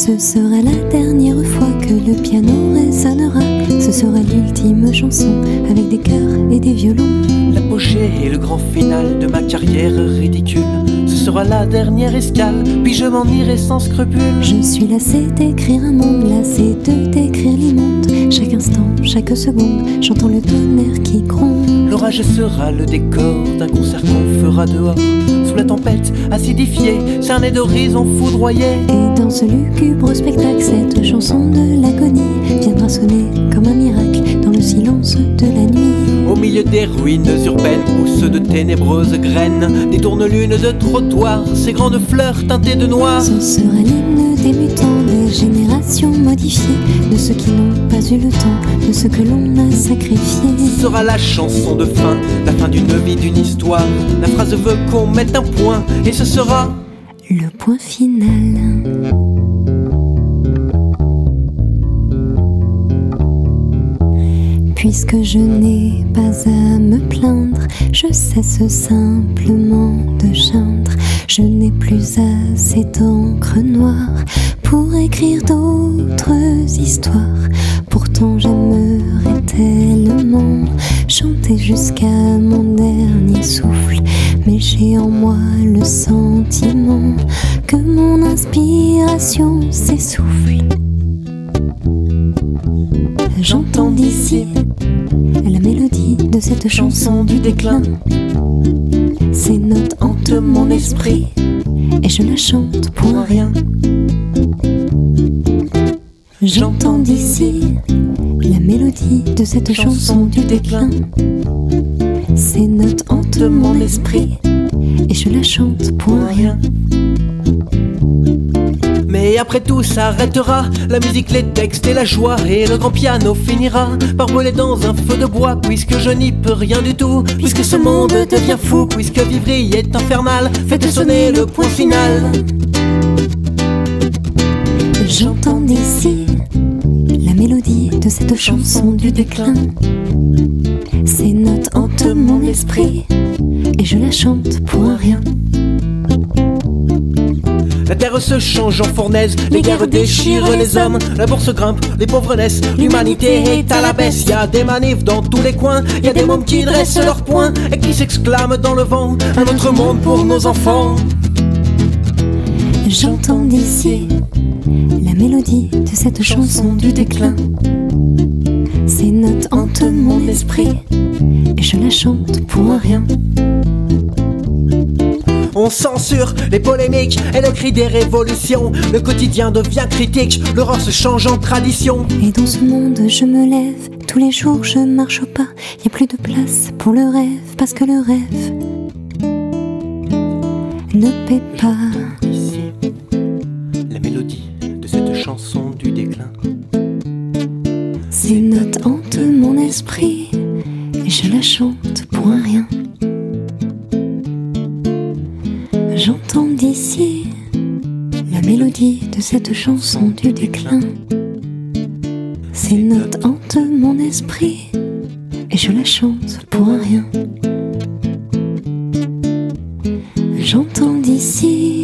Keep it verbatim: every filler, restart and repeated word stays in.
Ce sera la dernière fois que le piano résonnera. Ce sera l'ultime chanson avec des chœurs et des violons. L'apogée et le grand final de ma carrière ridicule. Ce sera la dernière escale, puis je m'en irai sans scrupule. Je suis lassée d'écrire un monde, lassée de décrire l'immonde. Chaque instant, chaque seconde, j'entends le tonnerre qui gronde. L'orage sera le décor d'un concert qu'on fera dehors, sous la tempête acidifiée, cerné d'horizons foudroyés. Et dans ce lugubre spectacle, cette chanson de l'agonie viendra sonner comme un miracle dans le silence de la nuit. Au milieu des ruines urbaines poussent de ténébreuses graines, des tourne-lunes de trottoirs, ces grandes fleurs teintées de noir. Ce sera l'hymne des mutants, des générations modifiées, de ceux qui n'ont pas eu le temps, de ceux que l'on a sacrifiés. Ce sera la chanson de fin, la fin d'une vie, d'une histoire. La phrase veut qu'on mette un point, et ce sera le point final. Puisque je n'ai pas à me plaindre, je cesse simplement de geindre. Je n'ai plus assez d'encre noire pour écrire d'autres histoires. Pourtant j'aimerais tellement chanter jusqu'à mon dernier souffle. Mais j'ai en moi le sentiment que mon inspiration s'essouffle. J'entends d'ici la mélodie de cette chanson du déclin. Ces notes hantent mon esprit et je la chante pour un rien. J'entends d'ici la mélodie de cette chanson du déclin. Ces notes hantent mon esprit et je la chante pour un rien. Mais après tout s'arrêtera, la musique, les textes et la joie, et le grand piano finira par brûler dans un feu de bois. Puisque je n'y peux rien du tout, puisque ce monde devient fou, puisque vivre y est infernal, faites sonner le point final. J'entends d'ici la mélodie de cette chanson du déclin. Ces notes hantent mon esprit et je la chante pour un rien. La terre se change en fournaise, les guerres déchirent les hommes, la bourse grimpe, les pauvres naissent, l'humanité est à la baisse. Y a des manifs dans tous les coins, y a des mômes qui dressent leurs poings et qui s'exclament dans le vent, un autre monde pour nos enfants. J'entends d'ici la mélodie de cette chanson du déclin. Ces notes hantent mon esprit et je la chante pour un rien. On censure les polémiques et le cri des révolutions. Le quotidien devient critique, l'horreur se change en tradition. Et dans ce monde je me lève, tous les jours je marche au pas. Y a plus de place pour le rêve, parce que le rêve ne paie pas. Ici, la mélodie de cette chanson du déclin. Ces notes hantent mon esprit et je la chante pour un rien. J'entends d'ici la mélodie de cette chanson du déclin. Ces notes hantent mon esprit et je la chante pour un rien. J'entends d'ici